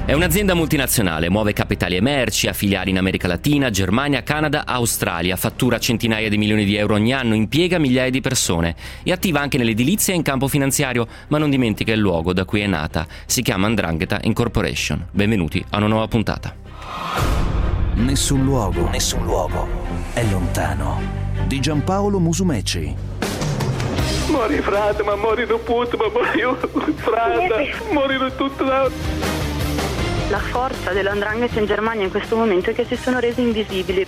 È un'azienda multinazionale, muove capitali e merci, ha filiali in America Latina, Germania, Canada, Australia, fattura centinaia di milioni di euro ogni anno, impiega migliaia di persone. È attiva anche nell'edilizia e in campo finanziario, ma non dimentica il luogo da cui è nata. Si chiama 'Ndrangheta Incorporation. Benvenuti a una nuova puntata. Nessun luogo è lontano. Di Giampaolo Musumeci. Mori frate, ma mori da puto, ma mori io frate, mori da tutto. La forza dell''Ndrangheta in Germania in questo momento è che si sono resi invisibili.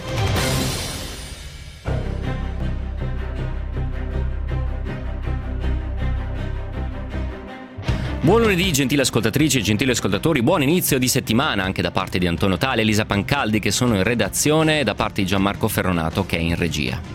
Buon lunedì, gentili ascoltatrici e gentili ascoltatori, buon inizio di settimana anche da parte di Antonio Tale e Elisa Pancaldi che sono in redazione e da parte di Gianmarco Ferronato che è in regia.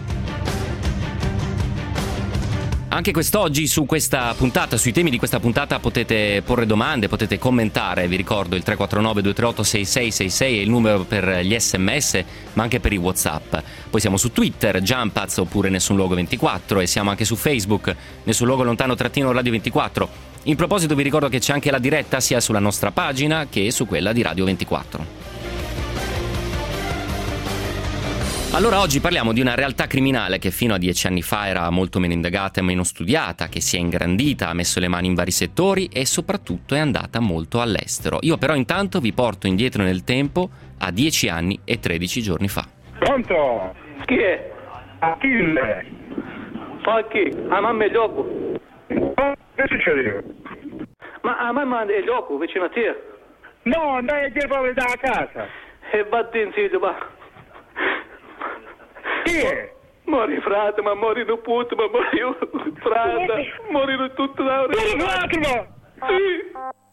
Anche quest'oggi su questa puntata, sui temi di questa puntata potete porre domande, potete commentare, vi ricordo il 349 238 6666 è il numero per gli sms ma anche per i WhatsApp. Poi siamo su Twitter, Giampaz oppure Nessun Luogo 24 e siamo anche su Facebook, Nessun Luogo Lontano Radio 24. In proposito vi ricordo che c'è anche la diretta sia sulla nostra pagina che su quella di Radio 24. Allora oggi parliamo di una realtà criminale che fino a 10 anni fa era molto meno indagata e meno studiata, che si è ingrandita, ha messo le mani in vari settori e soprattutto è andata molto all'estero. Io però intanto vi porto indietro nel tempo a 10 anni e 13 giorni fa. Pronto? Chi è? Achille. Fa chi? A mamma è gioco. Che succede? Ma a mamma è gioco vicino a te? No, andai a dire proprio da casa. E vatti in sito, va. Chi è? Mori frate, ma mori da puto, ma mori io frate, mori da tutto da Sì.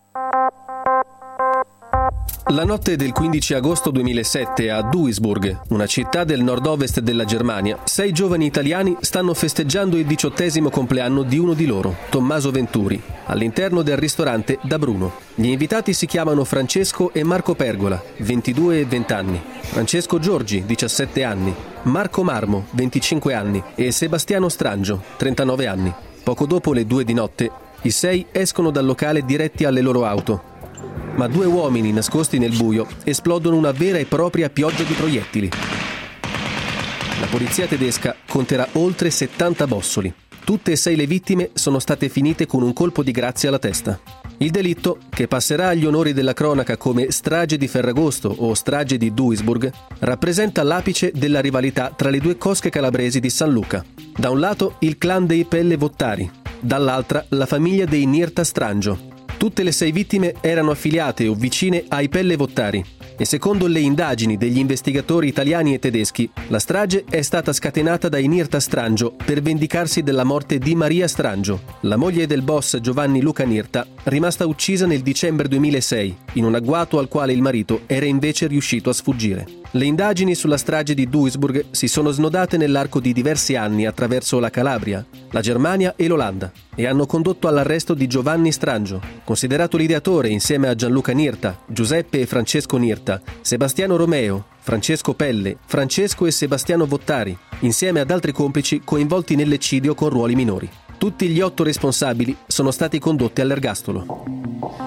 La notte del 15 agosto 2007 a Duisburg, una città del nord-ovest della Germania, 6 giovani italiani stanno festeggiando il 18° compleanno di uno di loro, Tommaso Venturi, all'interno del ristorante Da Bruno. Gli invitati si chiamano Francesco e Marco Pergola, 22 e 20 anni, Francesco Giorgi, 17 anni, Marco Marmo, 25 anni e Sebastiano Strangio, 39 anni. Poco dopo le 2 di notte, i 6 escono dal locale diretti alle loro auto. Ma 2 uomini nascosti nel buio esplodono una vera e propria pioggia di proiettili. La polizia tedesca conterà oltre 70 bossoli. Tutte e 6 le vittime sono state finite con un colpo di grazia alla testa. Il delitto, che passerà agli onori della cronaca come strage di Ferragosto o strage di Duisburg, rappresenta l'apice della rivalità tra le 2 cosche calabresi di San Luca. Da un lato il clan dei Pelle Vottari, dall'altra la famiglia dei Nirta Strangio. Tutte le 6 vittime erano affiliate o vicine ai Pelle Vottari e secondo le indagini degli investigatori italiani e tedeschi, la strage è stata scatenata dai Nirta Strangio per vendicarsi della morte di Maria Strangio, la moglie del boss Giovanni Luca Nirta, rimasta uccisa nel dicembre 2006 in un agguato al quale il marito era invece riuscito a sfuggire. Le indagini sulla strage di Duisburg si sono snodate nell'arco di diversi anni attraverso la Calabria, la Germania e l'Olanda e hanno condotto all'arresto di Giovanni Strangio, considerato l'ideatore insieme a Gianluca Nirta, Giuseppe e Francesco Nirta, Sebastiano Romeo, Francesco Pelle, Francesco e Sebastiano Vottari, insieme ad altri complici coinvolti nell'eccidio con ruoli minori. Tutti gli 8 responsabili sono stati condotti all'ergastolo.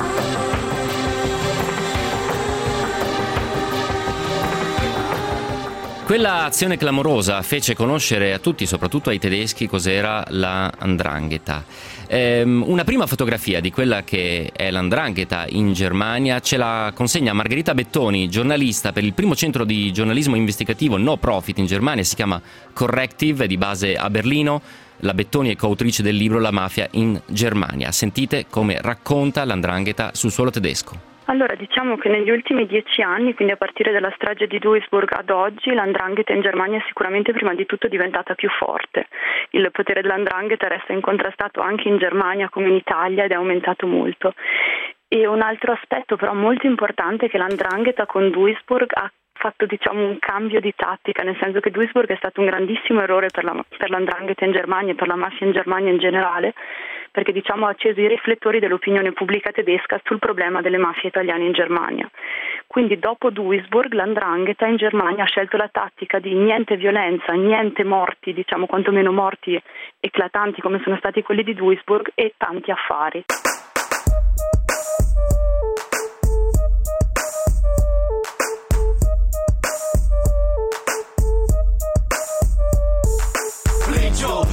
Quella azione clamorosa fece conoscere a tutti, soprattutto ai tedeschi, cos'era la 'Ndrangheta. Una prima fotografia di quella che è la 'Ndrangheta in Germania ce la consegna Margherita Bettoni, giornalista per il primo centro di giornalismo investigativo no profit in Germania, si chiama Corrective, di base a Berlino. La Bettoni è coautrice del libro La mafia in Germania. Sentite come racconta la 'Ndrangheta sul suolo tedesco. Allora, diciamo che negli ultimi 10 anni, quindi a partire dalla strage di Duisburg ad oggi, la 'Ndrangheta in Germania è sicuramente prima di tutto diventata più forte. Il potere della 'Ndrangheta resta incontrastato anche in Germania come in Italia ed è aumentato molto. E un altro aspetto però molto importante è che la 'Ndrangheta con Duisburg ha fatto un cambio di tattica, nel senso che Duisburg è stato un grandissimo errore per la 'Ndrangheta in Germania e per la mafia in Germania in generale, perché ha acceso i riflettori dell'opinione pubblica tedesca sul problema delle mafie italiane in Germania. Quindi dopo Duisburg la 'Ndrangheta in Germania ha scelto la tattica di niente violenza, niente morti, quantomeno morti eclatanti come sono stati quelli di Duisburg, e tanti affari.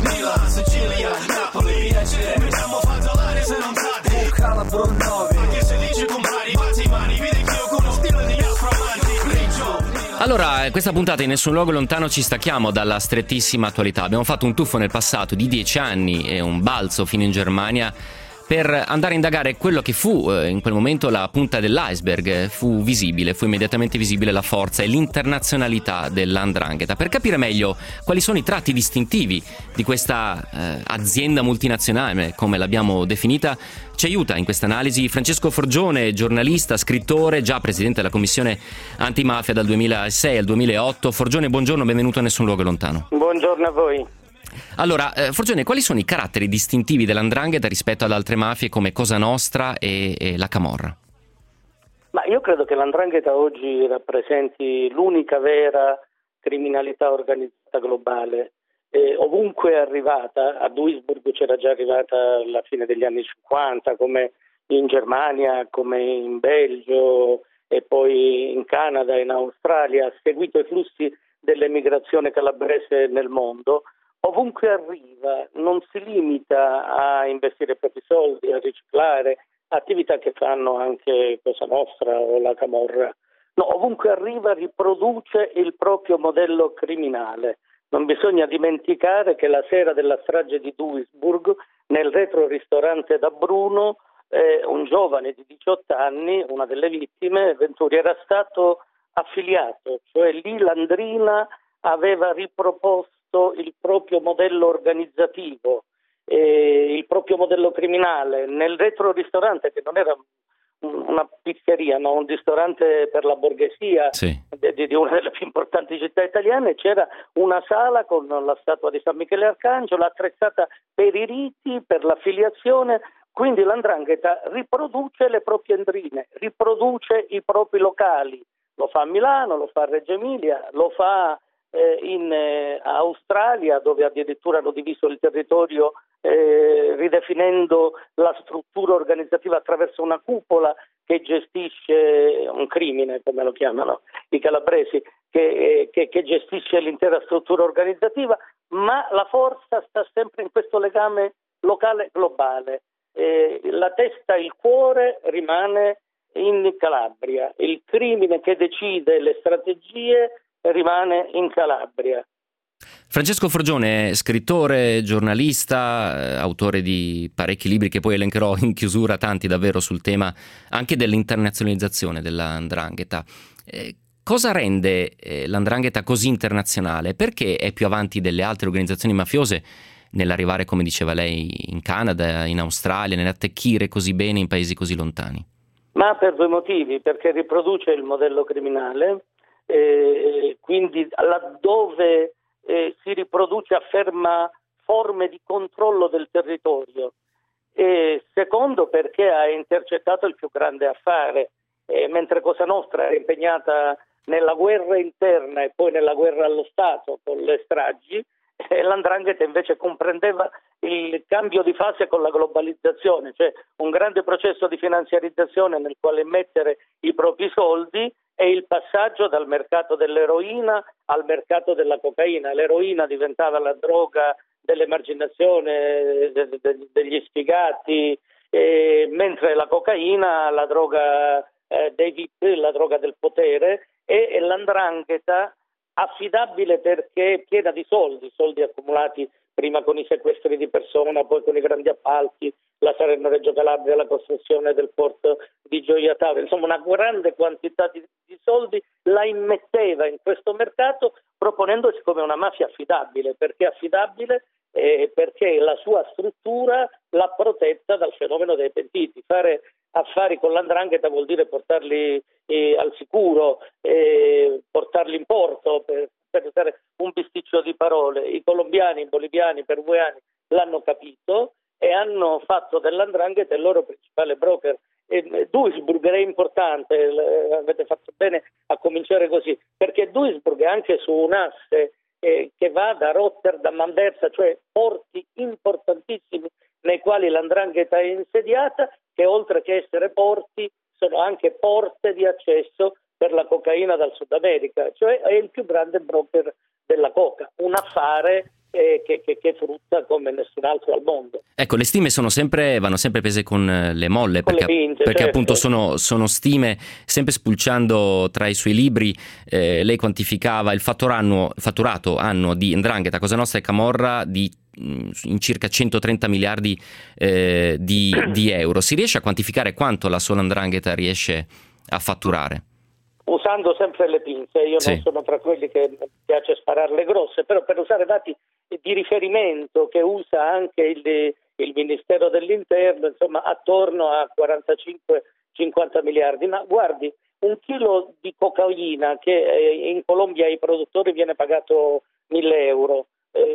Milan, Sicilia, Napoli, piacere, mettiamo fazzolare se non sate. Calabro 9, anche se dici compari, bazzi mani, vedi che io con lo stile degli afromanti. Allora, questa puntata in Nessun Luogo Lontano ci stacchiamo dalla strettissima attualità. Abbiamo fatto un tuffo nel passato di 10 anni e un balzo fino in Germania per andare a indagare quello che fu in quel momento la punta dell'iceberg. Fu immediatamente visibile la forza e l'internazionalità dell''Ndrangheta. Per capire meglio quali sono i tratti distintivi di questa azienda multinazionale, come l'abbiamo definita, ci aiuta in questa analisi Francesco Forgione, giornalista, scrittore, già presidente della Commissione Antimafia dal 2006 al 2008. Forgione, buongiorno, benvenuto a Nessun Luogo Lontano. Buongiorno a voi. Allora, Forgione, quali sono i caratteri distintivi dell''Ndrangheta rispetto ad altre mafie come Cosa Nostra e la Camorra? Ma io credo che l''Ndrangheta oggi rappresenti l'unica vera criminalità organizzata globale. Ovunque è arrivata, a Duisburg c'era già arrivata alla fine degli anni 50, come in Germania, come in Belgio e poi in Canada e in Australia, ha seguito i flussi dell'emigrazione calabrese nel mondo. Ovunque arriva non si limita a investire i propri soldi, a riciclare, attività che fanno anche Cosa Nostra o la Camorra. No, ovunque arriva riproduce il proprio modello criminale. Non bisogna dimenticare che la sera della strage di Duisburg, nel retro ristorante da Bruno, un giovane di 18 anni, una delle vittime, Venturi, era stato affiliato, cioè lì l'Andrina aveva riproposto il proprio modello organizzativo, il proprio modello criminale nel retro ristorante, che non era una pizzeria, ma un ristorante per la borghesia, sì, di una delle più importanti città italiane. C'era una sala con la statua di San Michele Arcangelo attrezzata per i riti, per l'affiliazione. Quindi l''Ndrangheta riproduce le proprie Ndrine, riproduce i propri locali. Lo fa a Milano, lo fa a Reggio Emilia, lo fa in Australia, dove addirittura hanno diviso il territorio ridefinendo la struttura organizzativa attraverso una cupola che gestisce un crimine, come lo chiamano i calabresi, che gestisce l'intera struttura organizzativa, ma la forza sta sempre in questo legame locale globale. La testa, il cuore rimane in Calabria, il crimine che decide le strategie rimane in Calabria. Francesco Forgione, scrittore, giornalista, autore di parecchi libri che poi elencherò in chiusura, tanti davvero, sul tema anche dell'internazionalizzazione dell''Ndrangheta. Cosa rende l''Ndrangheta così internazionale? Perché è più avanti delle altre organizzazioni mafiose nell'arrivare, come diceva lei, in Canada, in Australia, nell'attecchire così bene in paesi così lontani? Ma per due motivi: perché riproduce il modello criminale, quindi laddove si riproduce afferma forme di controllo del territorio, e secondo perché ha intercettato il più grande affare, mentre Cosa Nostra è impegnata nella guerra interna e poi nella guerra allo Stato con le stragi, e l''Ndrangheta invece comprendeva il cambio di fase con la globalizzazione, cioè un grande processo di finanziarizzazione nel quale mettere i propri soldi, e il passaggio dal mercato dell'eroina al mercato della cocaina. L'eroina diventava la droga dell'emarginazione, degli sfigati, mentre la cocaina la droga dei VIP, la droga del potere, e l''Ndrangheta affidabile perché piena di soldi accumulati prima con i sequestri di persona, poi con i grandi appalti, la Salerno-Reggio Calabria, la costruzione del porto di Gioia Tauro, insomma una grande quantità di soldi la immetteva in questo mercato, proponendosi come una mafia affidabile. Perché affidabile? Perché la sua struttura l'ha protetta dal fenomeno dei pentiti. Fare affari con l''Ndrangheta vuol dire portarli al sicuro, portarli in porto, per usare un bisticcio di parole. I colombiani, i boliviani, i peruviani l'hanno capito e hanno fatto dell''Ndrangheta il loro principale broker. Duisburg è importante, avete fatto bene a cominciare così, perché Duisburg è anche su un asse che va da Rotterdam a Anversa, cioè porti importantissimi nei quali l''Ndrangheta è insediata, che oltre che essere porti sono anche porte di accesso per la cocaina dal Sud America, cioè è il più grande broker della coca, un affare che frutta come nessun altro al mondo. Ecco, le stime vanno sempre prese con le molle, Con perché, le pinze, perché certo. appunto sono stime. Sempre spulciando tra i suoi libri, lei quantificava il fatturato annuo di 'Ndrangheta, Cosa Nostra e Camorra in circa 130 miliardi di euro. Si riesce a quantificare quanto la sola 'Ndrangheta riesce a fatturare? Usando sempre le pinze, io Sì. non sono tra quelli che piace spararle grosse, però per usare dati di riferimento che usa anche il Ministero dell'Interno, insomma attorno a 45-50 miliardi. Ma guardi, un chilo di cocaina che in Colombia ai produttori viene pagato 1.000 euro,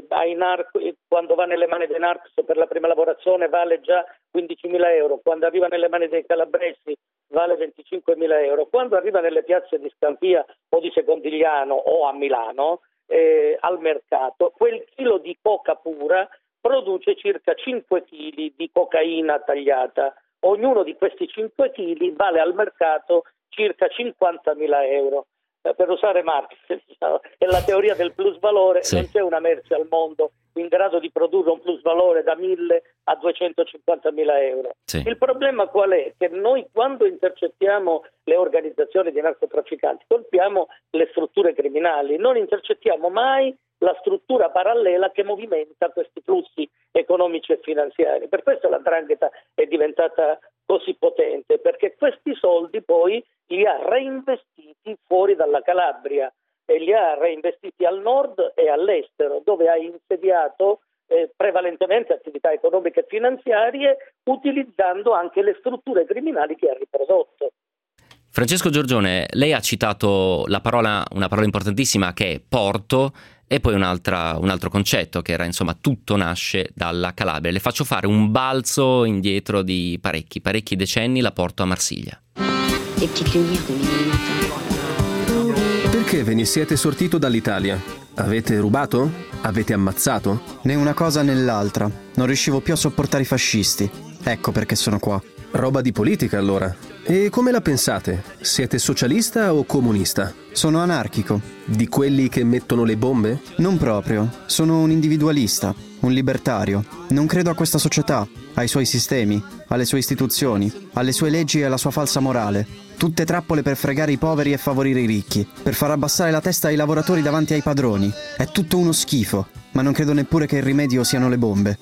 quando va nelle mani dei narcos per la prima lavorazione vale già 15.000 euro, quando arriva nelle mani dei calabresi vale 25.000 euro, quando arriva nelle piazze di Scampia o di Secondigliano o a Milano al mercato, quel chilo di coca pura produce circa 5 kg di cocaina tagliata. Ognuno di questi 5 kg vale al mercato circa 50.000 euro. Per usare Marx, è la teoria del plusvalore. Sì. Non c'è una merce al mondo in grado di produrre un plusvalore da 1.000 a 250.000 euro. Sì. Il problema qual è? Che noi quando intercettiamo le organizzazioni di narcotrafficanti colpiamo le strutture criminali, non intercettiamo mai la struttura parallela che movimenta questi flussi economici e finanziari. Per questo la 'Ndrangheta è diventata così potente, perché questi soldi poi li ha reinvestiti fuori dalla Calabria e li ha reinvestiti al nord e all'estero, dove ha insediato prevalentemente attività economiche e finanziarie, utilizzando anche le strutture criminali che ha riprodotto. Francesco Giorgione, lei ha citato una parola importantissima che è porto, e poi un altro concetto che era, insomma, tutto nasce dalla Calabria. Le faccio fare un balzo indietro di parecchi decenni, la porto a Marsiglia. Perché ve ne siete sortito dall'Italia? Avete rubato? Avete ammazzato? Né una cosa né l'altra. Non riuscivo più a sopportare i fascisti. Ecco perché sono qua. Roba di politica, allora. E come la pensate? Siete socialista o comunista? Sono anarchico. Di quelli che mettono le bombe? Non proprio. Sono un individualista, un libertario. Non credo a questa società, ai suoi sistemi, alle sue istituzioni, alle sue leggi e alla sua falsa morale. Tutte trappole per fregare i poveri e favorire i ricchi, per far abbassare la testa ai lavoratori davanti ai padroni. È tutto uno schifo, ma non credo neppure che il rimedio siano le bombe.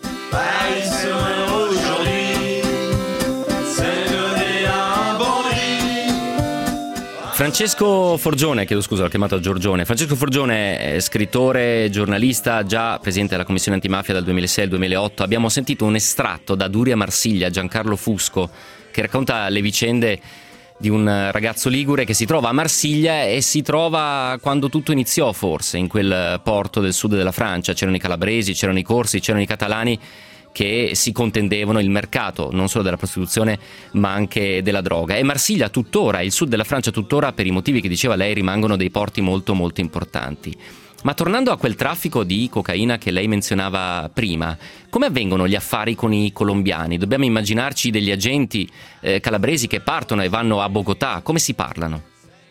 Francesco Forgione, chiedo scusa, l'ho chiamato Giorgione. Francesco Forgione è scrittore, giornalista, già presidente della Commissione Antimafia dal 2006 al 2008. Abbiamo sentito un estratto da Duri a Marsiglia, Giancarlo Fusco, che racconta le vicende di un ragazzo ligure che si trova a Marsiglia e si trova quando tutto iniziò, forse, in quel porto del sud della Francia. C'erano i calabresi, c'erano i corsi, c'erano i catalani che si contendevano il mercato non solo della prostituzione ma anche della droga. E Marsiglia tuttora, il sud della Francia tuttora, per i motivi che diceva lei, rimangono dei porti molto molto importanti. Ma tornando a quel traffico di cocaina che lei menzionava prima, come avvengono gli affari con i colombiani? Dobbiamo immaginarci degli agenti calabresi che partono e vanno a Bogotà, come si parlano?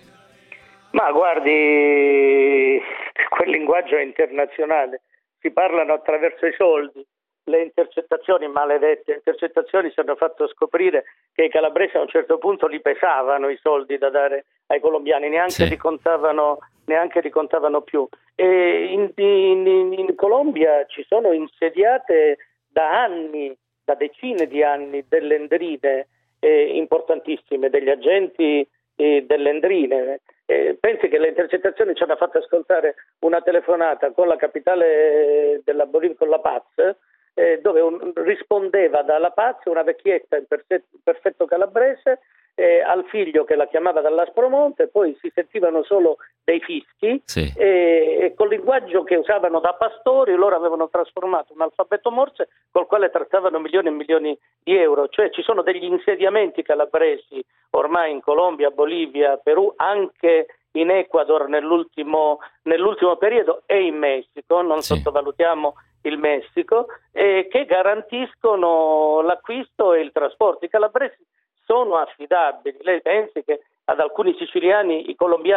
Ma guardi, quel linguaggio è internazionale, si parlano attraverso i soldi. Le intercettazioni, maledette intercettazioni, ci hanno fatto scoprire che i calabresi a un certo punto li pesavano i soldi da dare ai colombiani, neanche li contavano più. E in Colombia ci sono insediate da anni, da decine di anni, delle ndrine importantissime, degli agenti delle ndrine. Pensi che le intercettazioni ci hanno fatto ascoltare una telefonata con la capitale della Bolivia, con La Paz, dove rispondeva da La Paz una vecchietta in perfetto calabrese al figlio che la chiamava dall'Aspromonte, poi si sentivano solo dei fischi e col linguaggio che usavano da pastori loro avevano trasformato un alfabeto Morse col quale trattavano milioni e milioni di euro. Cioè ci sono degli insediamenti calabresi ormai in Colombia, Bolivia, Perù, anche in Ecuador nell'ultimo periodo e in Messico, non sottovalutiamo il Messico, che garantiscono l'acquisto e il trasporto. I calabresi sono affidabili. Lei pensi che ad alcuni siciliani i colombiani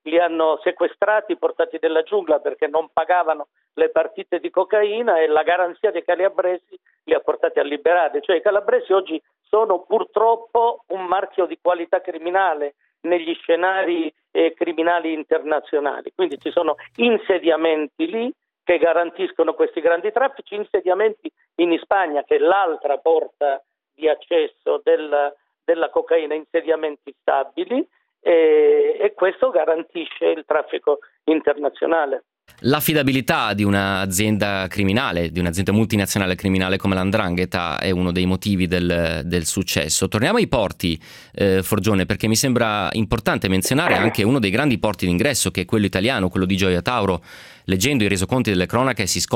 li hanno sequestrati, portati nella giungla perché non pagavano le partite di cocaina, e la garanzia dei calabresi li ha portati a liberare. Cioè i calabresi oggi sono purtroppo un marchio di qualità criminale negli scenari criminali internazionali. Quindi ci sono insediamenti lì che garantiscono questi grandi traffici, insediamenti in Spagna, che è l'altra porta di accesso della cocaina, insediamenti stabili, e questo garantisce il traffico internazionale. L'affidabilità di un'azienda criminale, di un'azienda multinazionale criminale come l''Ndrangheta è uno dei motivi del successo. Torniamo ai porti, Forgione, perché mi sembra importante menzionare anche uno dei grandi porti d'ingresso, che è quello italiano, quello di Gioia Tauro. Leggendo i resoconti delle cronache si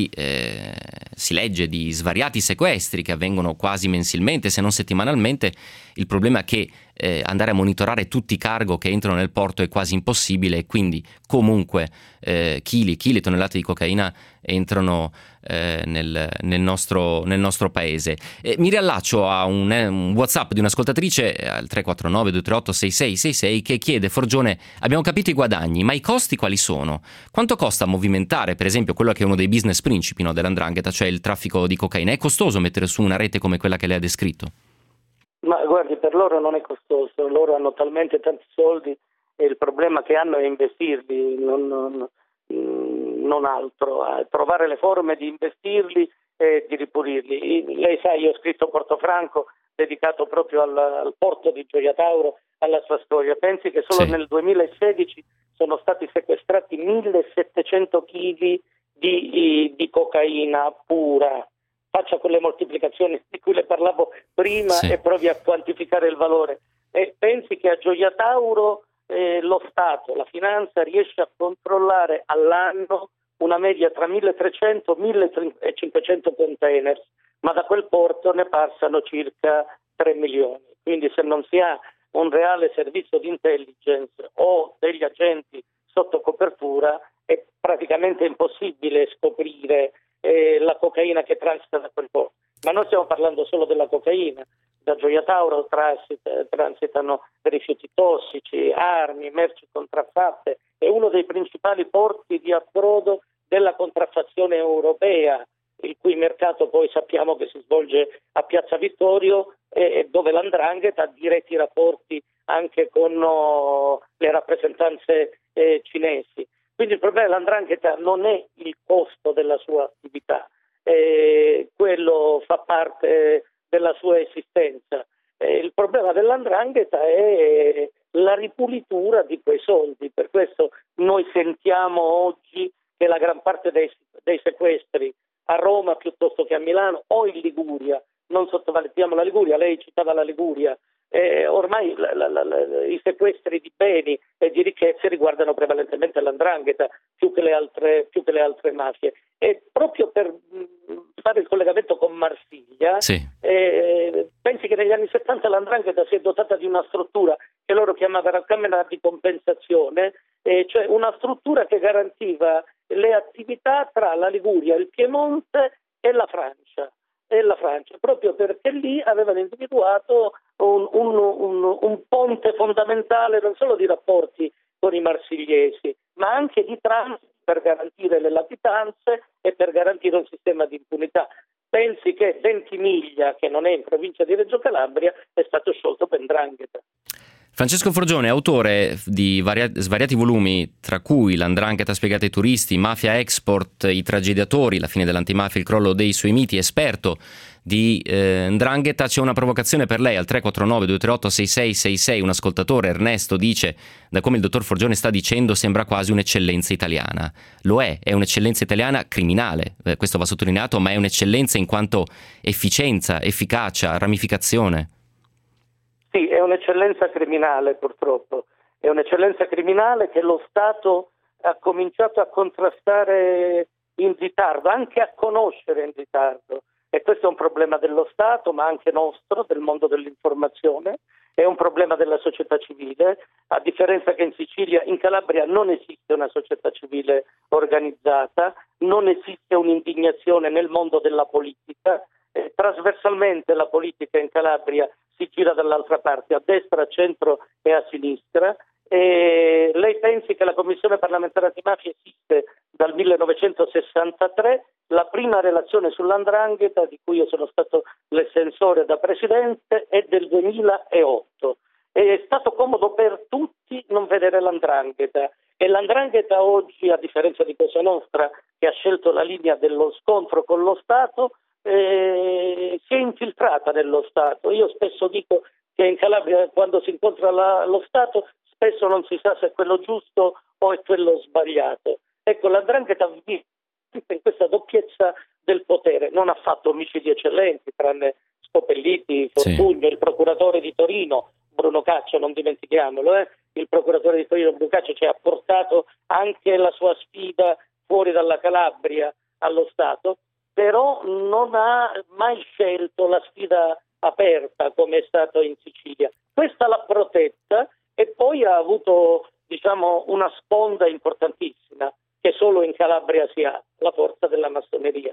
legge di svariati sequestri che avvengono quasi mensilmente, se non settimanalmente. Il problema è che andare a monitorare tutti i cargo che entrano nel porto è quasi impossibile, e quindi comunque chili e tonnellate di cocaina entrano nel nostro paese. Mi riallaccio a un WhatsApp di un'ascoltatrice al 349 238 6666 che chiede: Forgione, abbiamo capito i guadagni, ma i costi quali sono? Quanto costa movimentare, per esempio, quello che è uno dei business principi, no, dell''Ndrangheta, cioè il traffico di cocaina? È costoso mettere su una rete come quella che lei ha descritto? Ma guardi, per loro non è costoso, loro hanno talmente tanti soldi e il problema che hanno è investirli, non altro, trovare le forme di investirli e di ripulirli. Lei sa, io ho scritto Portofranco dedicato proprio al porto di Gioia Tauro, alla sua storia. Pensi che solo nel 2016 sono stati sequestrati 1700 kg di cocaina pura. Faccia quelle moltiplicazioni di cui le parlavo prima e provi a quantificare il valore. E pensi che a Gioia Tauro lo Stato, la finanza, riesce a controllare all'anno una media tra 1300 e 1500 containers, ma da quel porto ne passano circa 3 milioni. Quindi se non si ha un reale servizio di intelligence o degli agenti sotto copertura è praticamente impossibile scoprire la cocaina che transita da quel porto. Ma non stiamo parlando solo della cocaina. Da Gioia Tauro transitano rifiuti tossici, armi, merci contraffatte. È uno dei principali porti di approdo della contraffazione europea, il cui mercato poi sappiamo che si svolge a Piazza Vittorio, e dove l''Ndrangheta ha diretti rapporti anche con le rappresentanze cinesi. Quindi il problema dell''Ndrangheta non è il costo della sua attività, quello fa parte della sua esistenza. Il problema dell''Ndrangheta è la ripulitura di quei soldi. Per questo noi sentiamo oggi che la gran parte dei sequestri a Roma piuttosto che a Milano o in Liguria, non sottovalutiamo la Liguria, lei citava la Liguria, ormai i sequestri di beni e di ricchezze riguardano prevalentemente l''Ndrangheta più che le altre mafie. E proprio per fare il collegamento con Marsiglia, pensi che negli anni 70 l''Ndrangheta si è dotata di una struttura che loro chiamavano camera di compensazione, cioè una struttura che garantiva le attività tra la Liguria, il Piemonte e la Francia, proprio perché lì avevano individuato un ponte fondamentale non solo di rapporti con i marsigliesi, ma anche di transito per garantire le latitanze e per garantire un sistema di impunità. Pensi che Ventimiglia, che non è in provincia di Reggio Calabria, è stato sciolto per 'Ndrangheta. Francesco Forgione, autore di svariati volumi, tra cui l''Ndrangheta spiegata ai turisti, Mafia Export, i tragediatori, la fine dell'antimafia, il crollo dei suoi miti, esperto di 'Ndrangheta. C'è una provocazione per lei al 349 238 6666. Un ascoltatore, Ernesto, dice: da come il dottor Forgione sta dicendo sembra quasi un'eccellenza italiana. Lo è un'eccellenza italiana criminale, questo va sottolineato, ma è un'eccellenza in quanto efficienza, efficacia, ramificazione. Sì, è un'eccellenza criminale, purtroppo. È un'eccellenza criminale che lo Stato ha cominciato a contrastare in ritardo, anche a conoscere in ritardo. E questo è un problema dello Stato, ma anche nostro, del mondo dell'informazione. È un problema della società civile, a differenza che in Sicilia, in Calabria non esiste una società civile organizzata, non esiste un'indignazione nel mondo della politica. trasversalmente la politica in Calabria si gira dall'altra parte, a destra, a centro e a sinistra. E lei pensi che la Commissione parlamentare antimafia esiste dal 1963, la prima relazione sull''ndrangheta, di cui io sono stato l'estensore da presidente, è del 2008. È stato comodo per tutti non vedere l''ndrangheta, e l''ndrangheta oggi, a differenza di Cosa Nostra, che ha scelto la linea dello scontro con lo Stato, si è infiltrata nello Stato. Io spesso dico che in Calabria, quando si incontra lo Stato, spesso non si sa se è quello giusto o è quello sbagliato. Ecco, l''ndrangheta vive in questa doppiezza del potere, non ha fatto omicidi eccellenti, tranne Scopelliti, Fortugno, il procuratore di Torino, Bruno Caccia, non dimentichiamolo, il procuratore di Torino Bruno Caccia ci ha portato anche la sua sfida fuori dalla Calabria allo Stato, però non ha mai scelto la sfida aperta come è stato in Sicilia. Questa l'ha protetta e poi ha avuto, diciamo, una sponda importantissima che solo in Calabria si ha, la forza della massoneria.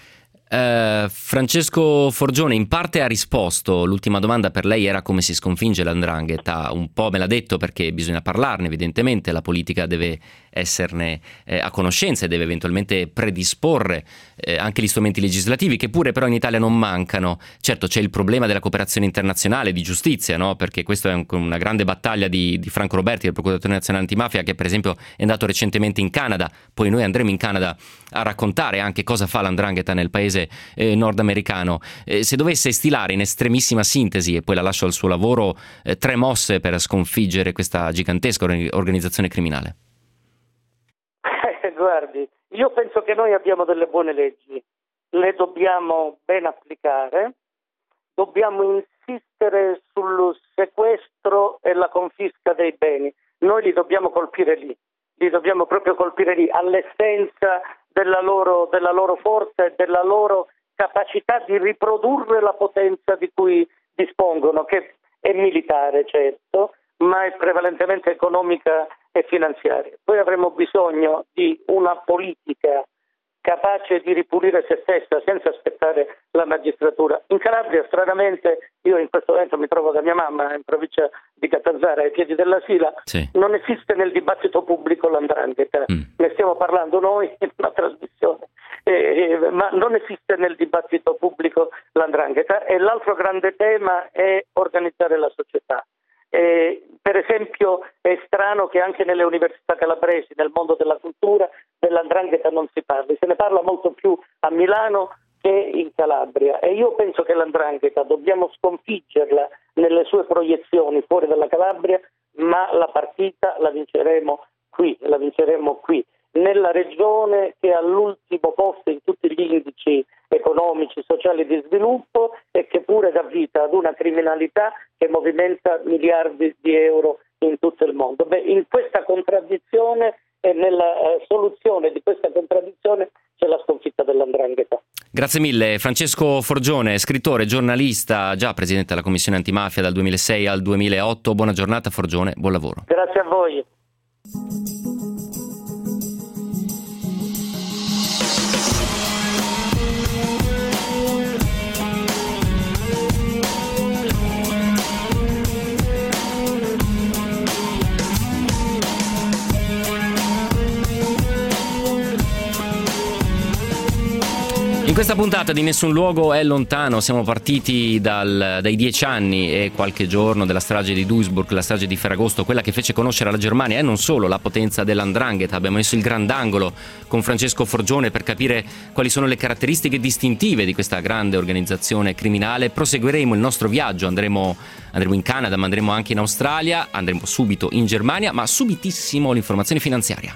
Francesco Forgione in parte ha risposto. L'ultima domanda per lei era come si sconfigge l''ndrangheta. Un po' me l'ha detto, perché bisogna parlarne, evidentemente la politica deve esserne a conoscenza e deve eventualmente predisporre anche gli strumenti legislativi, che pure però in Italia non mancano. Certo, c'è il problema della cooperazione internazionale di giustizia, no? Perché questa è una grande battaglia di Franco Roberti, del procuratore nazionale antimafia, che per esempio è andato recentemente in Canada. Poi noi andremo in Canada a raccontare anche cosa fa l''ndrangheta nel paese nordamericano. Se dovesse stilare in estremissima sintesi, e poi la lascio al suo lavoro, 3 mosse per sconfiggere questa gigantesca organizzazione criminale. Guardi, io penso che noi abbiamo delle buone leggi, le dobbiamo ben applicare, dobbiamo insistere sul sequestro e la confisca dei beni, noi li dobbiamo colpire lì, li dobbiamo proprio colpire lì, all'essenza della loro forza e della loro capacità di riprodurre la potenza di cui dispongono, che è militare, certo, ma è prevalentemente economica e finanziaria. Poi avremo bisogno di una politica capace di ripulire se stessa senza aspettare la magistratura. In Calabria, stranamente, io in questo momento mi trovo da mia mamma in provincia di Catanzaro, ai piedi della Sila, non esiste nel dibattito pubblico l''ndrangheta. Ne stiamo parlando noi in una trasmissione, ma non esiste nel dibattito pubblico l''ndrangheta. E l'altro grande tema è organizzare la società. Per esempio è strano che anche nelle università calabresi, nel mondo della cultura, dell''ndrangheta non si parli, se ne parla molto più a Milano che in Calabria, e io penso che l''ndrangheta dobbiamo sconfiggerla nelle sue proiezioni fuori dalla Calabria, ma la partita la vinceremo qui, nella regione che è all'ultimo posto in tutti gli indici economici, sociali di sviluppo, e che pure dà vita ad una criminalità che movimenta miliardi di euro in tutto il mondo. In questa contraddizione e nella soluzione di questa contraddizione c'è la sconfitta dell''ndrangheta. Grazie mille. Francesco Forgione, scrittore, giornalista, già presidente della Commissione Antimafia dal 2006 al 2008. Buona giornata Forgione, buon lavoro. Grazie a voi. In questa puntata di Nessun luogo è lontano siamo partiti dai 10 anni e qualche giorno della strage di Duisburg, la strage di Ferragosto, quella che fece conoscere alla Germania e non solo la potenza dell''ndrangheta. Abbiamo messo il grandangolo con Francesco Forgione per capire quali sono le caratteristiche distintive di questa grande organizzazione criminale. Proseguiremo il nostro viaggio, andremo in Canada, ma andremo anche in Australia, andremo subito in Germania, ma subitissimo l'informazione finanziaria.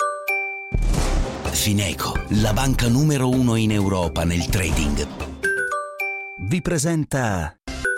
Fineco, la banca numero 1 in Europa nel trading, vi presenta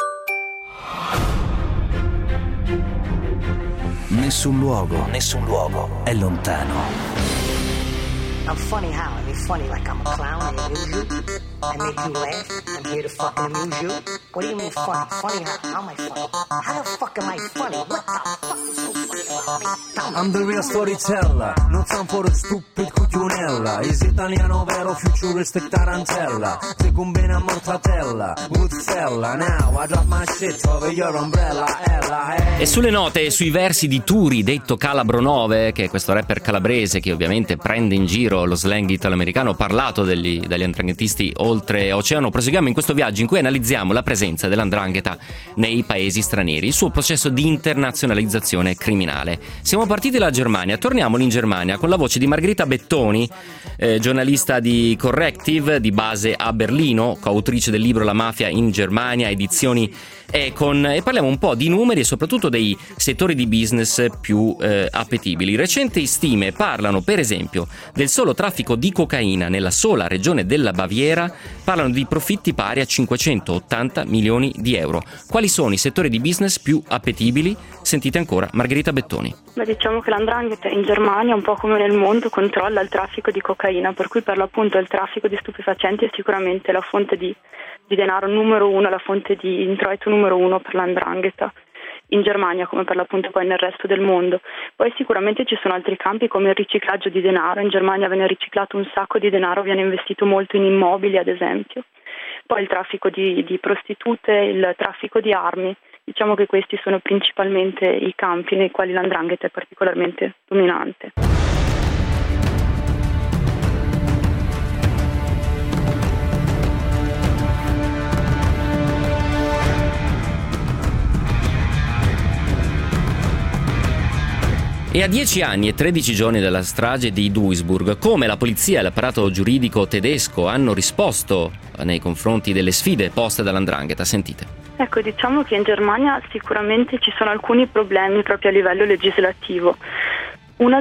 Nessun luogo è lontano. I'm funny how? I mean funny like I'm a clown and amuse you? I make you laugh? I'm here to fucking amuse you? What do you mean funny? Funny how? How am I funny? How the fuck am I funny? What the fuck is so funny about I'm the real storyteller, no time for the stupid cucchiunella. Is italiano vero, futuristic tarantella. Take un bene a mortadella, good fella. Now I drop my shit over your umbrella, Ella, hey. E sulle note e sui versi di Turi, detto Calabro 9, che è questo rapper calabrese che ovviamente prende in giro lo slang italo-americano parlato dagli 'ndranghetisti oltre oceano, proseguiamo in questo viaggio in cui analizziamo la presenza dell''ndrangheta nei paesi stranieri, il suo processo di internazionalizzazione criminale. Siamo partiti dalla Germania, torniamo in Germania con la voce di Margherita Bettoni, giornalista di Corrective, di base a Berlino, coautrice del libro La mafia in Germania, edizioni Econ, e parliamo un po' di numeri e soprattutto dei settori di business più appetibili. Recenti stime parlano per esempio del solo traffico di cocaina nella sola regione della Baviera, parlano di profitti pari a 580 milioni di euro. Quali sono i settori di business più appetibili? Sentite ancora Margherita Bettoni. Beh, diciamo che l''ndrangheta in Germania, un po' come nel mondo, controlla il traffico di cocaina, per cui per l'appunto il traffico di stupefacenti è sicuramente la fonte di denaro numero uno, la fonte di introito numero uno per l''ndrangheta in Germania, come per l'appunto poi nel resto del mondo. Poi sicuramente ci sono altri campi come il riciclaggio di denaro. In Germania viene riciclato un sacco di denaro, viene investito molto in immobili ad esempio. Poi il traffico di prostitute, il traffico di armi. Diciamo che questi sono principalmente i campi nei quali l''ndrangheta è particolarmente dominante. E a 10 anni e 13 giorni dalla strage di Duisburg, come la polizia e l'apparato giuridico tedesco hanno risposto nei confronti delle sfide poste dall''ndrangheta? Sentite. Ecco, diciamo che in Germania sicuramente ci sono alcuni problemi proprio a livello legislativo. Uno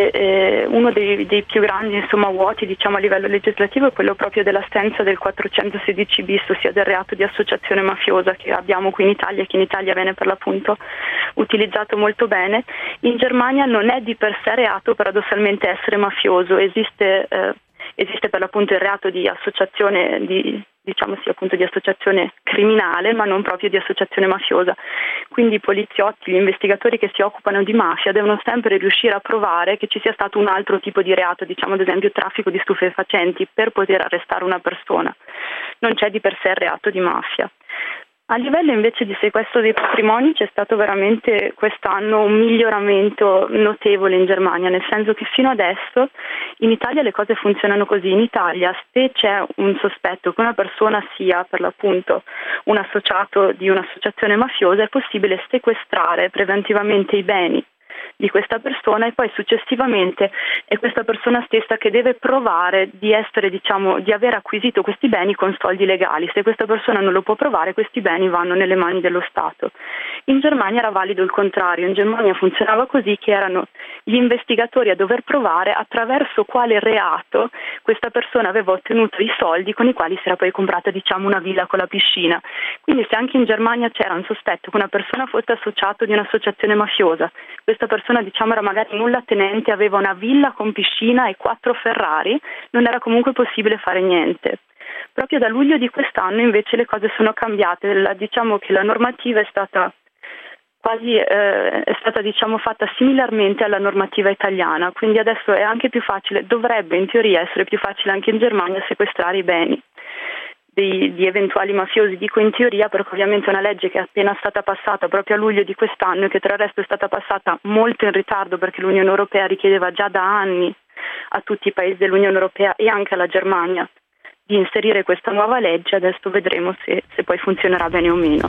dei più grandi vuoti a livello legislativo è quello proprio dell'assenza del 416 bis, ossia del reato di associazione mafiosa che abbiamo qui in Italia, che in Italia viene per l'appunto utilizzato molto bene. In Germania non è di per sé reato paradossalmente essere mafioso, esiste per l'appunto il reato di associazione di associazione criminale, ma non proprio di associazione mafiosa. Quindi i poliziotti, gli investigatori che si occupano di mafia devono sempre riuscire a provare che ci sia stato un altro tipo di reato, ad esempio traffico di stupefacenti, per poter arrestare una persona. Non c'è di per sé il reato di mafia. A livello invece di sequestro dei patrimoni c'è stato veramente quest'anno un miglioramento notevole in Germania, nel senso che fino adesso in Italia le cose funzionano così. In Italia, se c'è un sospetto che una persona sia per l'appunto un associato di un'associazione mafiosa, è possibile sequestrare preventivamente i beni di questa persona e poi successivamente è questa persona stessa che deve provare di essere, di aver acquisito questi beni con soldi legali. Se questa persona non lo può provare, questi beni vanno nelle mani dello Stato. In Germania era valido il contrario. In Germania funzionava così, che erano gli investigatori a dover provare attraverso quale reato questa persona aveva ottenuto i soldi con i quali si era poi comprata una villa con la piscina. Quindi se anche in Germania c'era un sospetto che una persona fosse associato di un'associazione mafiosa, questa persona era magari nulla tenente, aveva una villa con piscina e 4 Ferrari, non era comunque possibile fare niente. Proprio da luglio di quest'anno invece le cose sono cambiate. Diciamo che la normativa è stata fatta similarmente alla normativa italiana, quindi adesso è anche più facile, dovrebbe in teoria essere più facile anche in Germania sequestrare i beni di eventuali mafiosi. Dico in teoria perché ovviamente è una legge che è appena stata passata proprio a luglio di quest'anno e che tra l'altro è stata passata molto in ritardo perché l'Unione Europea richiedeva già da anni a tutti i paesi dell'Unione Europea e anche alla Germania di inserire questa nuova legge. Adesso vedremo se poi funzionerà bene o meno.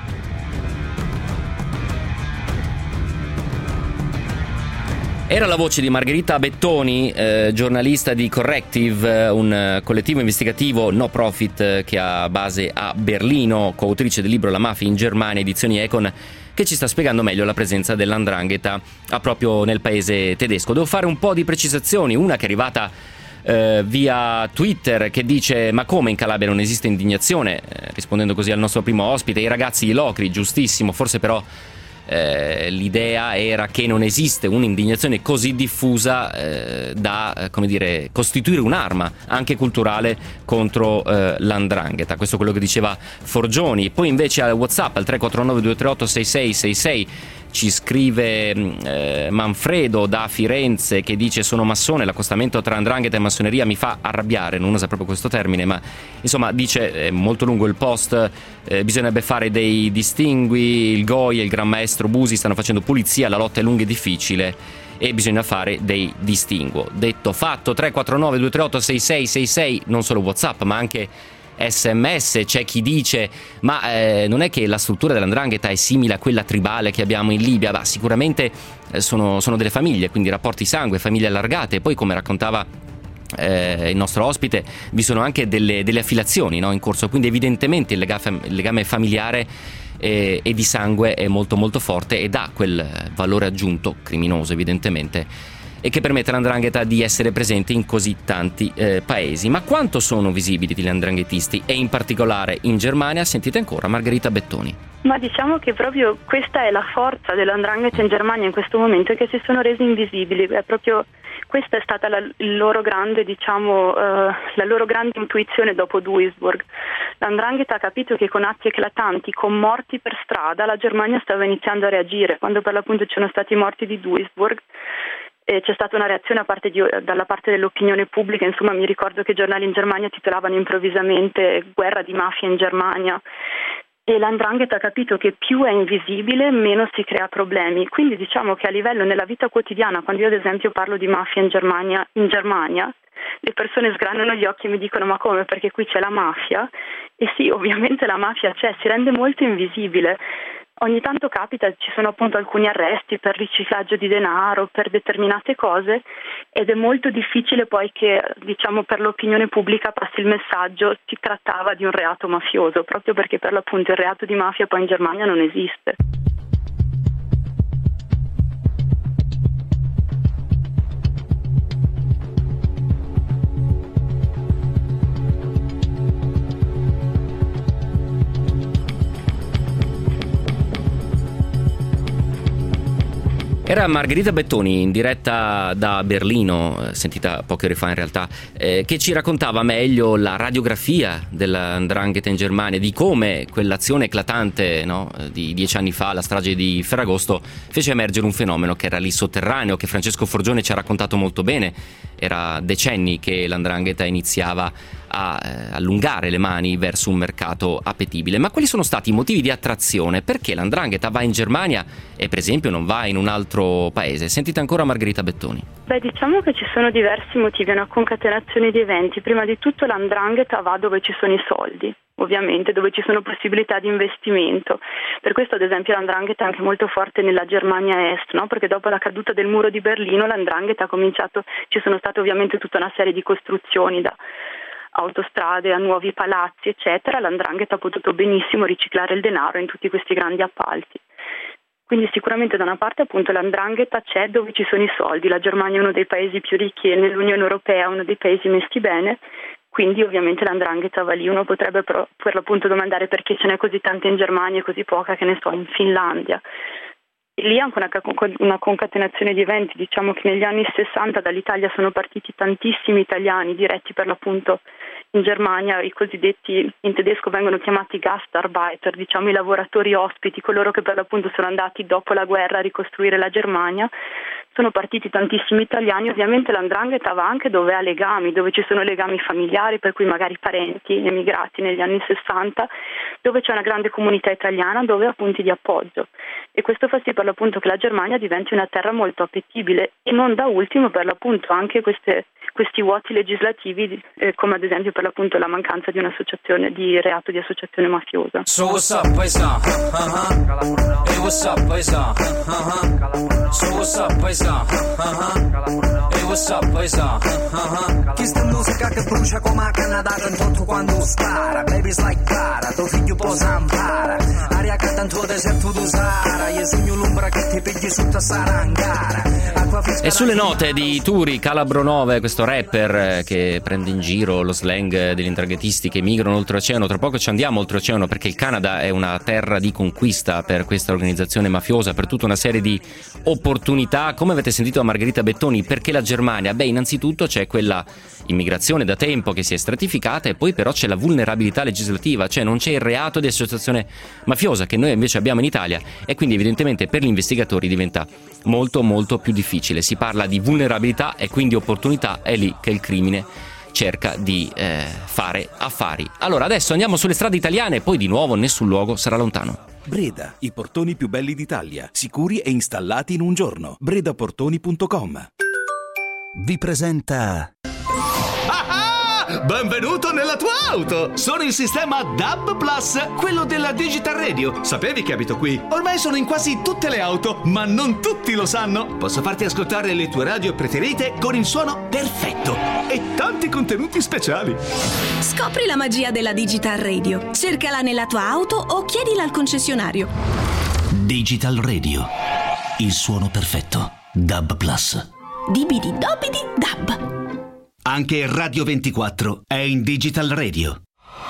Era la voce di Margherita Bettoni, giornalista di Corrective, un collettivo investigativo no profit che ha base a Berlino, coautrice del libro La mafia in Germania, edizioni Econ, che ci sta spiegando meglio la presenza dell''ndrangheta proprio nel paese tedesco. Devo fare un po' di precisazioni, una che è arrivata via Twitter che dice: ma come in Calabria non esiste indignazione? Rispondendo così al nostro primo ospite, i ragazzi di Locri, giustissimo, forse però l'idea era che non esiste un'indignazione così diffusa da costituire un'arma anche culturale contro l''ndrangheta. Questo è quello che diceva Forgioni. Poi invece al WhatsApp al 349 238 6666 Ci scrive Manfredo da Firenze, che dice: sono massone, l'accostamento tra 'ndrangheta e massoneria mi fa arrabbiare, non usa proprio questo termine, ma insomma dice, è molto lungo il post, bisognerebbe fare dei distingui, il Goi e il Gran Maestro Busi stanno facendo pulizia, la lotta è lunga e difficile e bisogna fare dei distinguo. Detto, fatto. 349 238 6666, non solo WhatsApp ma anche SMS. C'è chi dice: ma non è che la struttura dell''ndrangheta è simile a quella tribale che abbiamo in Libia? Bah, sicuramente sono delle famiglie, quindi rapporti sangue, famiglie allargate, e poi, come raccontava il nostro ospite, vi sono anche delle affiliazioni, no, in corso, quindi evidentemente il legame familiare e di sangue è molto molto forte ed ha quel valore aggiunto criminoso, evidentemente, e che permette all''ndrangheta di essere presente in così tanti paesi. Ma quanto sono visibili gli 'ndranghetisti, e in particolare in Germania? Sentite ancora Margherita Bettoni. Ma diciamo che proprio questa è la forza dell''ndrangheta in Germania in questo momento, che si sono resi invisibili. È proprio questa è stata la loro grande, la loro grande intuizione dopo Duisburg. L''ndrangheta ha capito che con atti eclatanti, con morti per strada, la Germania stava iniziando a reagire. Quando per l'appunto ci sono stati i morti di Duisburg, c'è stata una reazione dalla parte dell'opinione pubblica. Insomma, mi ricordo che i giornali in Germania titolavano improvvisamente "guerra di mafia in Germania", e l''ndrangheta ha capito che più è invisibile meno si crea problemi. Quindi diciamo che a livello nella vita quotidiana, quando io ad esempio parlo di mafia in Germania le persone sgranano gli occhi e mi dicono: ma come, perché qui c'è la mafia? E sì, ovviamente la mafia c'è, si rende molto invisibile. Ogni tanto capita, ci sono appunto alcuni arresti per riciclaggio di denaro, per determinate cose, ed è molto difficile poi che, diciamo, per l'opinione pubblica passi il messaggio: si trattava di un reato mafioso, proprio perché per l'appunto il reato di mafia poi in Germania non esiste. Era Margherita Bettoni, in diretta da Berlino, sentita poche ore fa in realtà, che ci raccontava meglio la radiografia della 'ndrangheta in Germania, di come quell'azione eclatante, no, di 10 anni fa, la strage di Ferragosto, fece emergere un fenomeno che era lì sotterraneo, che Francesco Forgione ci ha raccontato molto bene. Era decenni che l''ndrangheta iniziava a allungare le mani verso un mercato appetibile. Ma quali sono stati i motivi di attrazione? Perché l''ndrangheta va in Germania e per esempio non va in un altro paese? Sentite ancora Margherita Bettoni. Diciamo che ci sono diversi motivi, una concatenazione di eventi. Prima di tutto l''ndrangheta va dove ci sono i soldi, ovviamente, dove ci sono possibilità di investimento. Per questo ad esempio l''ndrangheta è anche molto forte nella Germania Est, no? Perché dopo la caduta del muro di Berlino l''ndrangheta ha cominciato, ci sono state ovviamente tutta una serie di costruzioni, da autostrade a nuovi palazzi eccetera. L''ndrangheta ha potuto benissimo riciclare il denaro in tutti questi grandi appalti. Quindi sicuramente da una parte appunto l''ndrangheta c'è dove ci sono i soldi. La Germania è uno dei paesi più ricchi e nell'Unione Europea uno dei paesi messi bene, quindi ovviamente l''ndrangheta va lì. Uno potrebbe però per l'appunto domandare perché ce n'è così tanta in Germania e così poca, che ne so, in Finlandia. E lì anche una concatenazione di eventi. Diciamo che negli anni 60 dall'Italia sono partiti tantissimi italiani diretti per l'appunto in Germania, i cosiddetti, in tedesco vengono chiamati Gastarbeiter, diciamo i lavoratori ospiti, coloro che per l'appunto sono andati dopo la guerra a ricostruire la Germania. Sono partiti tantissimi italiani. Ovviamente l''ndrangheta va anche dove ha legami, dove ci sono legami familiari, per cui magari parenti emigrati negli anni 60, dove c'è una grande comunità italiana, dove ha punti di appoggio. E questo fa sì per l'appunto che la Germania diventi una terra molto appetibile, e non da ultimo per l'appunto anche questi vuoti legislativi, come ad esempio per l'appunto la mancanza di un'associazione di reato di associazione mafiosa. So what's up, paisa? Hey, what's up, paisa? So what's up, paisa? Hey, what's up, paisa? Questa musica che brucia come a Canada, canto quando spara. Baby's like Clara, tuo figlio può zampara. Aria che tanto deserto tu Sara. Io sogno l'ombra che ti pigli sotto Sarangara. E sulle note di Turi Calabro 9, questo rapper che prende in giro lo slang degli 'ndranghetisti che migrano oltreoceano. Tra poco ci andiamo oltreoceano, perché il Canada è una terra di conquista per questa organizzazione mafiosa, per tutta una serie di opportunità. Come avete sentito da Margherita Bettoni, perché la Germania Germania? Beh, innanzitutto c'è quella immigrazione da tempo che si è stratificata, e poi però c'è la vulnerabilità legislativa, cioè non c'è il reato di associazione mafiosa che noi invece abbiamo in Italia, e quindi evidentemente per gli investigatori diventa molto molto più difficile. Si parla di vulnerabilità e quindi opportunità, è lì che il crimine cerca di fare affari. Allora adesso andiamo sulle strade italiane e poi di nuovo Nessun Luogo sarà lontano. Breda, i portoni più belli d'Italia, sicuri e installati in un giorno. bredaportoni.com. Vi presenta... Benvenuto nella tua auto! Sono il sistema DAB Plus, quello della Digital Radio. Sapevi che abito qui? Ormai sono in quasi tutte le auto, ma non tutti lo sanno. Posso farti ascoltare le tue radio preferite con il suono perfetto e tanti contenuti speciali. Scopri la magia della Digital Radio. Cercala nella tua auto o chiedila al concessionario. Digital Radio. Il suono perfetto. DAB Plus. Dibidi dobidi dab. Anche Radio 24 è in Digital Radio.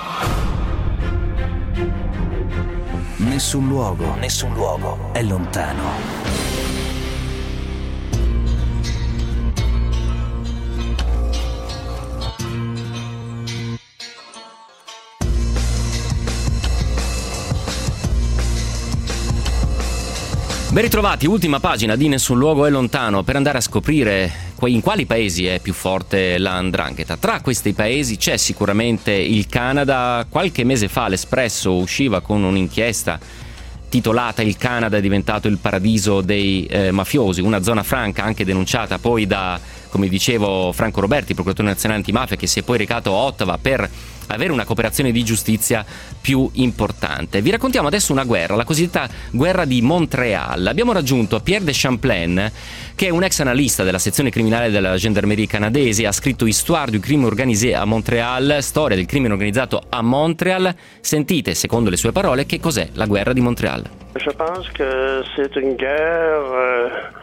Nessun luogo è lontano. Ben ritrovati, ultima pagina di Nessun Luogo è lontano, per andare a scoprire in quali paesi è più forte la 'ndrangheta. Tra questi paesi c'è sicuramente il Canada. Qualche mese fa l'Espresso usciva con un'inchiesta titolata "Il Canada è diventato il paradiso dei mafiosi", una zona franca anche denunciata poi da, come dicevo, Franco Roberti, procuratore nazionale antimafia, che si è poi recato a Ottawa per avere una cooperazione di giustizia più importante. Vi raccontiamo adesso una guerra, la cosiddetta guerra di Montréal. Abbiamo raggiunto Pierre de Champlain, che è un ex analista della sezione criminale della gendarmerie canadese, ha scritto Histoire du crime organisé à Montréal, storia del crimine organizzato a Montréal. Sentite, secondo le sue parole, che cos'è la guerra di Montréal. Je pense que c'est une guerre.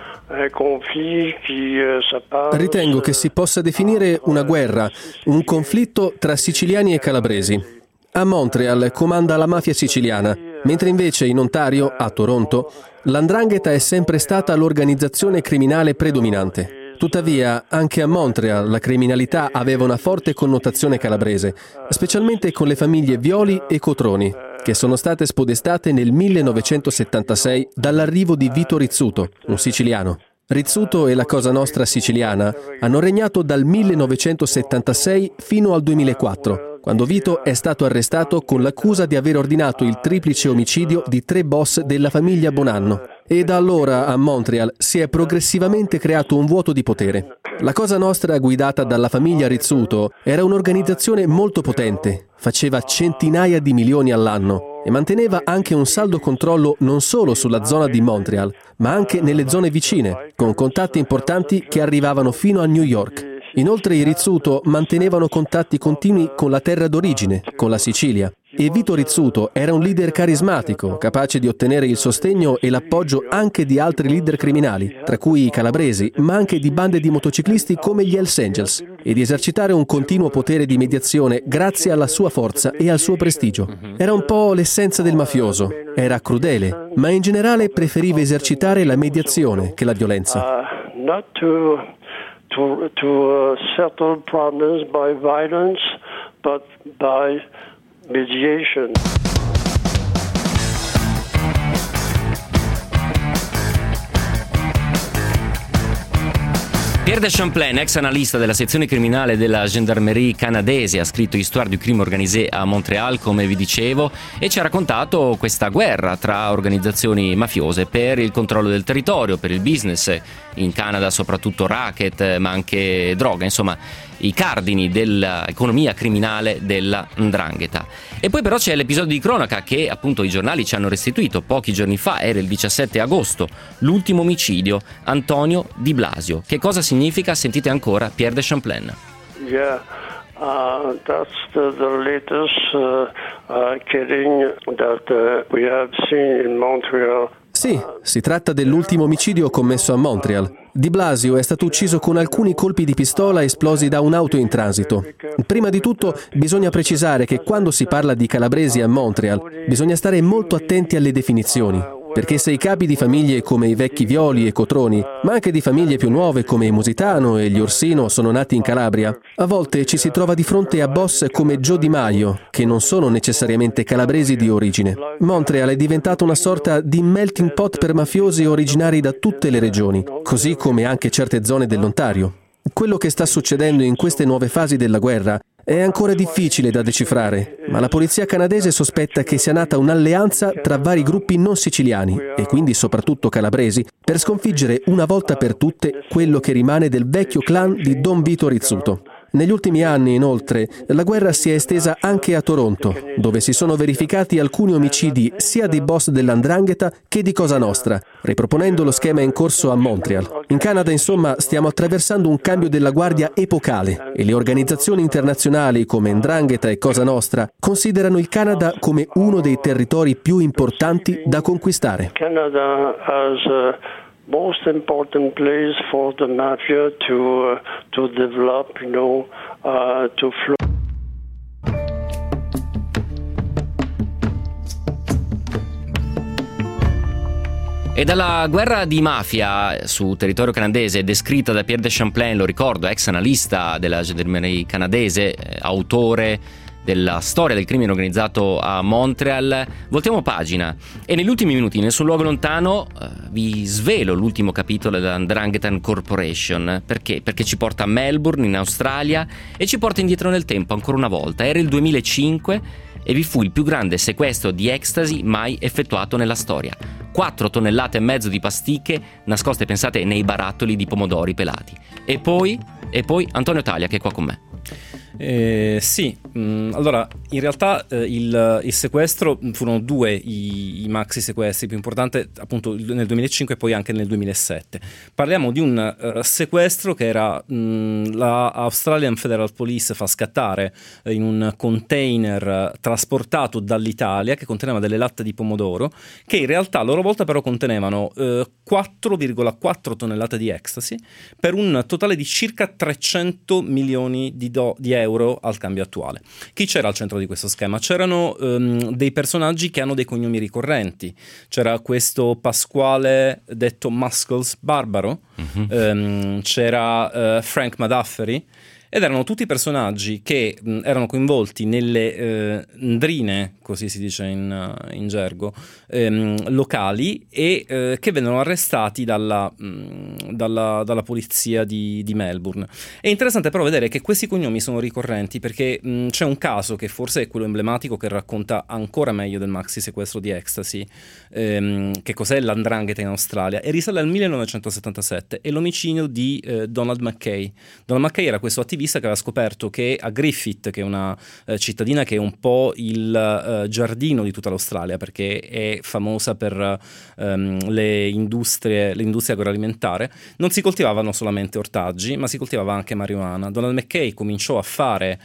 Ritengo che si possa definire una guerra, un conflitto tra siciliani e calabresi. A Montréal comanda la mafia siciliana, mentre invece in Ontario, a Toronto, la 'ndrangheta è sempre stata l'organizzazione criminale predominante. Tuttavia, anche a Montréal la criminalità aveva una forte connotazione calabrese, specialmente con le famiglie Violi e Cotroni, che sono state spodestate nel 1976 dall'arrivo di Vito Rizzuto, un siciliano. Rizzuto e la Cosa Nostra siciliana hanno regnato dal 1976 fino al 2004, quando Vito è stato arrestato con l'accusa di aver ordinato il triplice omicidio di 3 boss della famiglia Bonanno. E da allora a Montréal si è progressivamente creato un vuoto di potere. La Cosa Nostra, guidata dalla famiglia Rizzuto, era un'organizzazione molto potente, faceva centinaia di milioni all'anno e manteneva anche un saldo controllo non solo sulla zona di Montréal, ma anche nelle zone vicine, con contatti importanti che arrivavano fino a New York. Inoltre i Rizzuto mantenevano contatti continui con la terra d'origine, con la Sicilia. E Vito Rizzuto era un leader carismatico, capace di ottenere il sostegno e l'appoggio anche di altri leader criminali, tra cui i calabresi, ma anche di bande di motociclisti come gli Hells Angels, e di esercitare un continuo potere di mediazione grazie alla sua forza e al suo prestigio. Era un po' l'essenza del mafioso, era crudele, ma in generale preferiva esercitare la mediazione che la violenza. To settle problems by violence, but by mediation. Pierre de Champlain, ex analista della sezione criminale della gendarmerie canadese, ha scritto Histoire du crime organisé à Montréal, come vi dicevo, e ci ha raccontato questa guerra tra organizzazioni mafiose per il controllo del territorio, per il business, in Canada soprattutto racket, ma anche droga, insomma i cardini dell'economia criminale della 'ndrangheta. E poi però c'è l'episodio di cronaca che appunto i giornali ci hanno restituito pochi giorni fa, era il 17 agosto, l'ultimo omicidio, Antonio Di Blasio. Che cosa significa? Sentite ancora Pierre de Champlain. Yeah, that's the latest killing that we have seen in Montreal. Sì, si tratta dell'ultimo omicidio commesso a Montréal. Di Blasio è stato ucciso con alcuni colpi di pistola esplosi da un'auto in transito. Prima di tutto bisogna precisare che quando si parla di calabresi a Montréal bisogna stare molto attenti alle definizioni. perché se i capi di famiglie come i vecchi Violi e Cotroni, ma anche di famiglie più nuove come i Musitano e gli Orsino sono nati in Calabria, a volte ci si trova di fronte a boss come Joe Di Maio, che non sono necessariamente calabresi di origine. Montreal è diventata una sorta di melting pot per mafiosi originari da tutte le regioni, così come anche certe zone dell'Ontario. Quello che sta succedendo in queste nuove fasi della guerra è ancora difficile da decifrare, ma la polizia canadese sospetta che sia nata un'alleanza tra vari gruppi non siciliani, e quindi soprattutto calabresi, per sconfiggere una volta per tutte quello che rimane del vecchio clan di Don Vito Rizzuto. Negli ultimi anni, inoltre, la guerra si è estesa anche a Toronto, dove si sono verificati alcuni omicidi sia di boss dell''Ndrangheta che di Cosa Nostra, riproponendo lo schema in corso a Montreal. In Canada, insomma, stiamo attraversando un cambio della guardia epocale e le organizzazioni internazionali come 'Ndrangheta e Cosa Nostra considerano il Canada come uno dei territori più importanti da conquistare. Canada has most important place for the mafia to develop, to flow. E dalla guerra di mafia su territorio canadese descritta da Pierre de Champlain, lo ricordo, ex analista della gendarmerie canadese, autore della storia del crimine organizzato a Montreal, voltiamo pagina e negli ultimi minuti, nel suo luogo lontano, vi svelo l'ultimo capitolo della 'Ndrangheta Corporation. Perché? Perché ci porta a Melbourne, in Australia, e ci porta indietro nel tempo ancora una volta. Era il 2005 e vi fu il più grande sequestro di ecstasy mai effettuato nella storia. 4 tonnellate e mezzo di pasticche nascoste, pensate, nei barattoli di pomodori pelati. E poi Antonio Taglia, che è qua con me. Sì, allora in realtà il sequestro furono 2 i maxi sequestri più importanti, appunto nel 2005 e poi anche nel 2007. Parliamo di un sequestro che era la Australian Federal Police fa scattare in un container trasportato dall'Italia, che conteneva delle latte di pomodoro, che in realtà a loro volta però contenevano 4,4 tonnellate di ecstasy, per un totale di circa 300 milioni di euro al cambio attuale. Chi c'era al centro di questo schema? C'erano dei personaggi che hanno dei cognomi ricorrenti. C'era questo Pasquale detto Muscles Barbaro, c'era Frank Madaffery, ed erano tutti personaggi che erano coinvolti nelle ndrine, così si dice in gergo, locali, e che vennero arrestati dalla polizia di Melbourne. È interessante però vedere che questi cognomi sono ricorrenti, perché c'è un caso che forse è quello emblematico, che racconta ancora meglio del maxi sequestro di ecstasy, che cos'è l''Ndrangheta in Australia, e risale al 1977, è l'omicidio di Donald Mackay. Donald Mackay era questo attivista che aveva scoperto che a Griffith, che è una cittadina che è un po' il giardino di tutta l'Australia, perché è famosa per le industrie agroalimentare, non si coltivavano solamente ortaggi, ma si coltivava anche marijuana. Donald Mackay cominciò a fare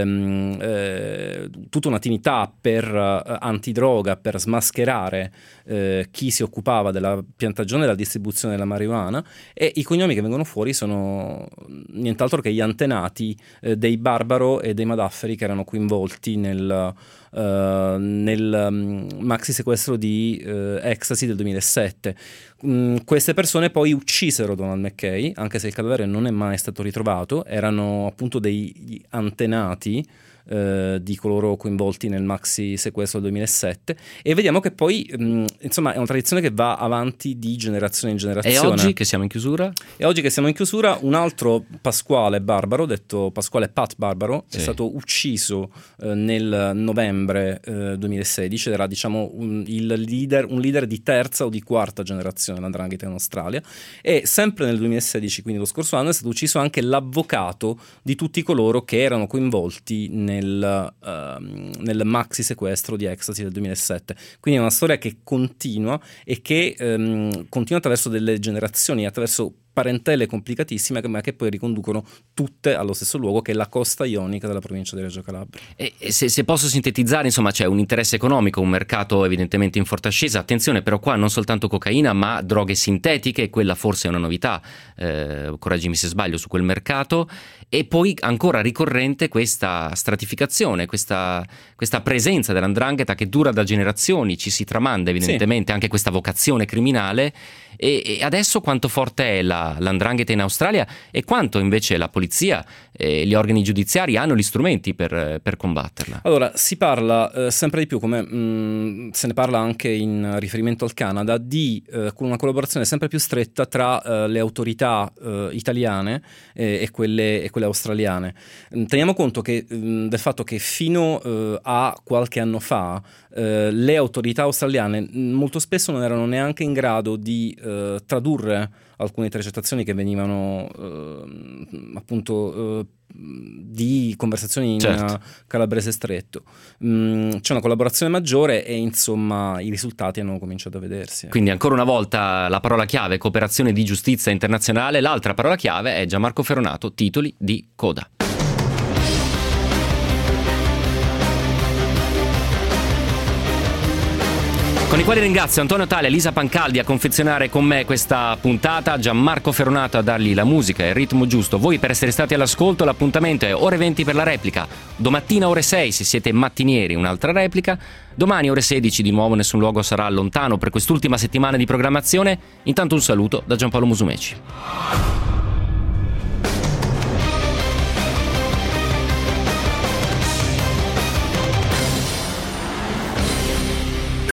tutta un'attività per antidroga, per smascherare chi si occupava della piantagione e della distribuzione della marijuana, e i cognomi che vengono fuori sono nient'altro che gli antenati dei Barbaro e dei Madaffery, che erano coinvolti nel maxi sequestro di ecstasy del 2007. Queste persone poi uccisero Donald Mackay, anche se il cadavere non è mai stato ritrovato. Erano appunto degli antenati di coloro coinvolti nel maxi sequestro del 2007, e vediamo che poi insomma è una tradizione che va avanti di generazione in generazione. E oggi che siamo in chiusura? Un altro Pasquale Barbaro, detto Pasquale Pat Barbaro, sì, è stato ucciso nel novembre 2016, era diciamo un leader di terza o di quarta generazione dell''Ndrangheta in Australia, e sempre nel 2016, quindi lo scorso anno, è stato ucciso anche l'avvocato di tutti coloro che erano coinvolti nel maxi sequestro di ecstasy del 2007. Quindi è una storia che continua, e che continua attraverso delle generazioni, attraverso parentele complicatissime, ma che poi riconducono tutte allo stesso luogo, che è la costa ionica della provincia di Reggio Calabria. E se posso sintetizzare, insomma, c'è un interesse economico, un mercato evidentemente in forte ascesa. Attenzione però, qua non soltanto cocaina ma droghe sintetiche, quella forse è una novità, correggimi se sbaglio, su quel mercato. E poi ancora ricorrente questa stratificazione, questa presenza dell''ndrangheta che dura da generazioni, ci si tramanda evidentemente anche questa vocazione criminale. E adesso quanto forte è l''ndrangheta in Australia e quanto invece la polizia e gli organi giudiziari hanno gli strumenti per combatterla? Allora, si parla sempre di più, come se ne parla anche in riferimento al Canada, di una collaborazione sempre più stretta tra le autorità italiane e quelle australiane. Teniamo conto del fatto che fino a qualche anno fa le autorità australiane molto spesso non erano neanche in grado di tradurre alcune intercettazioni che venivano di conversazioni in calabrese stretto. C'è una collaborazione maggiore e insomma i risultati hanno cominciato a vedersi. Quindi ancora una volta la parola chiave cooperazione di giustizia internazionale, l'altra parola chiave è Gianmarco Ferronato, titoli di coda. Con i quali ringrazio Antonio Tale e Lisa Pancaldi a confezionare con me questa puntata, Gianmarco Ferronato a dargli la musica e il ritmo giusto, voi per essere stati all'ascolto. L'appuntamento è ore 20 per la replica, domattina ore 6 se siete mattinieri un'altra replica, domani ore 16 di nuovo Nessun Luogo sarà lontano per quest'ultima settimana di programmazione. Intanto un saluto da Giampaolo Musumeci.